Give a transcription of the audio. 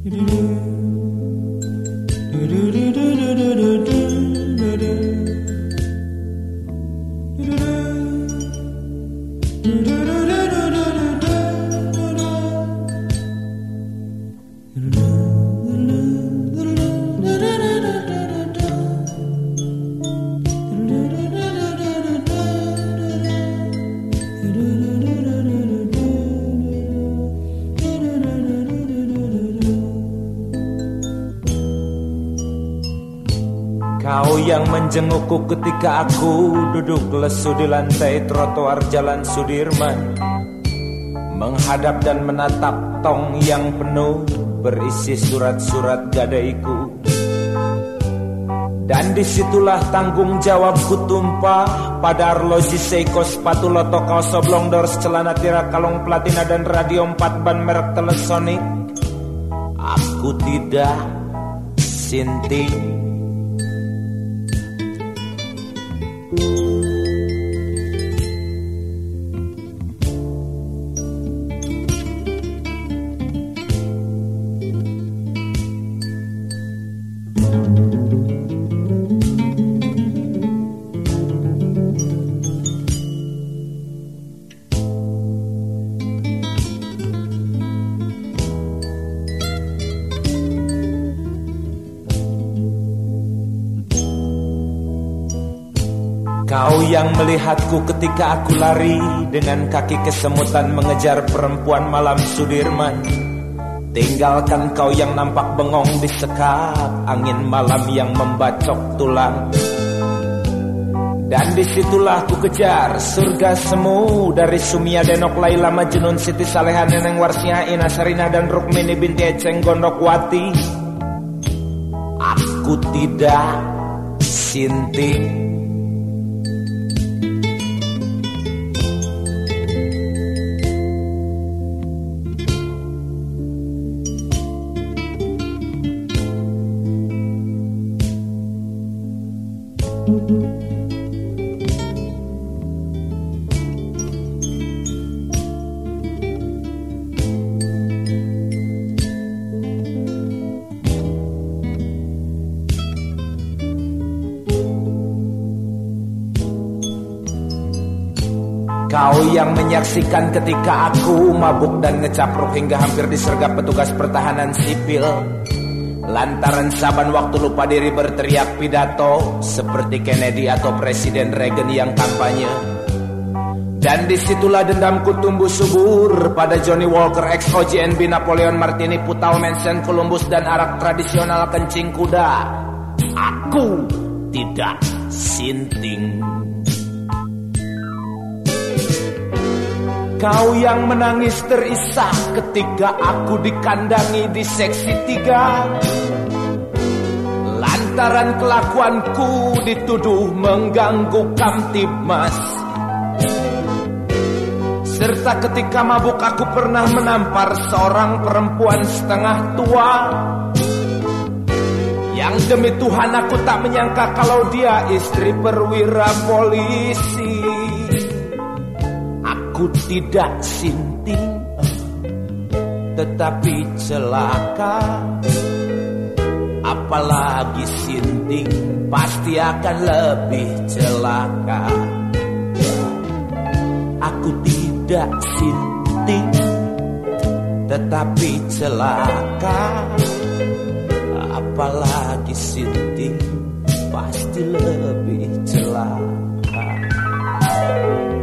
Kau yang menjengukku ketika aku duduk lesu di lantai trotoar Jalan Sudirman, menghadap dan menatap tong yang penuh berisi surat-surat gadaiku. Dan disitulah tanggung jawabku tumpah pada arloji Seiko, sepatu loto, kaos oblong, dors, celana tira, kalung platina, dan radio 4 ban merek Telesonic. Aku tidak sinting. Kau yang melihatku ketika aku lari dengan kaki kesemutan mengejar perempuan malam Sudirman. Tinggalkan kau yang nampak bengong di sekap angin malam yang membacok tulang. Dan disitulah ku kejar surga semu dari Sumia, Denok, Laila, Majnun, Siti Saleha, Neneng Warsia, Ina Sarina, dan Rukmini binti Eceng Gondokwati. Aku tidak sinting. Kau yang menyaksikan ketika aku mabuk dan ngecapruk hingga hampir disergap petugas pertahanan sipil, lantaran saban waktu lupa diri berteriak pidato seperti Kennedy atau Presiden Reagan yang kampanye. Dan disitulah dendamku tumbuh subur pada Johnny Walker, ex-OJNB, Napoleon Martini, Putau, Mensen, Columbus, dan arak tradisional kencing kuda. Aku tidak sinting. Kau yang menangis terisak ketika aku dikandangi di seksi 3, lantaran kelakuanku dituduh mengganggu Kamtibmas. Serta ketika mabuk aku pernah menampar seorang perempuan setengah tua, yang demi Tuhan aku tak menyangka kalau dia istri perwira polisi. Aku tidak sinting, tetapi celaka. Apalagi sinting, pasti akan lebih celaka. Aku tidak sinting, tetapi celaka. Apalagi sinting, pasti lebih celaka.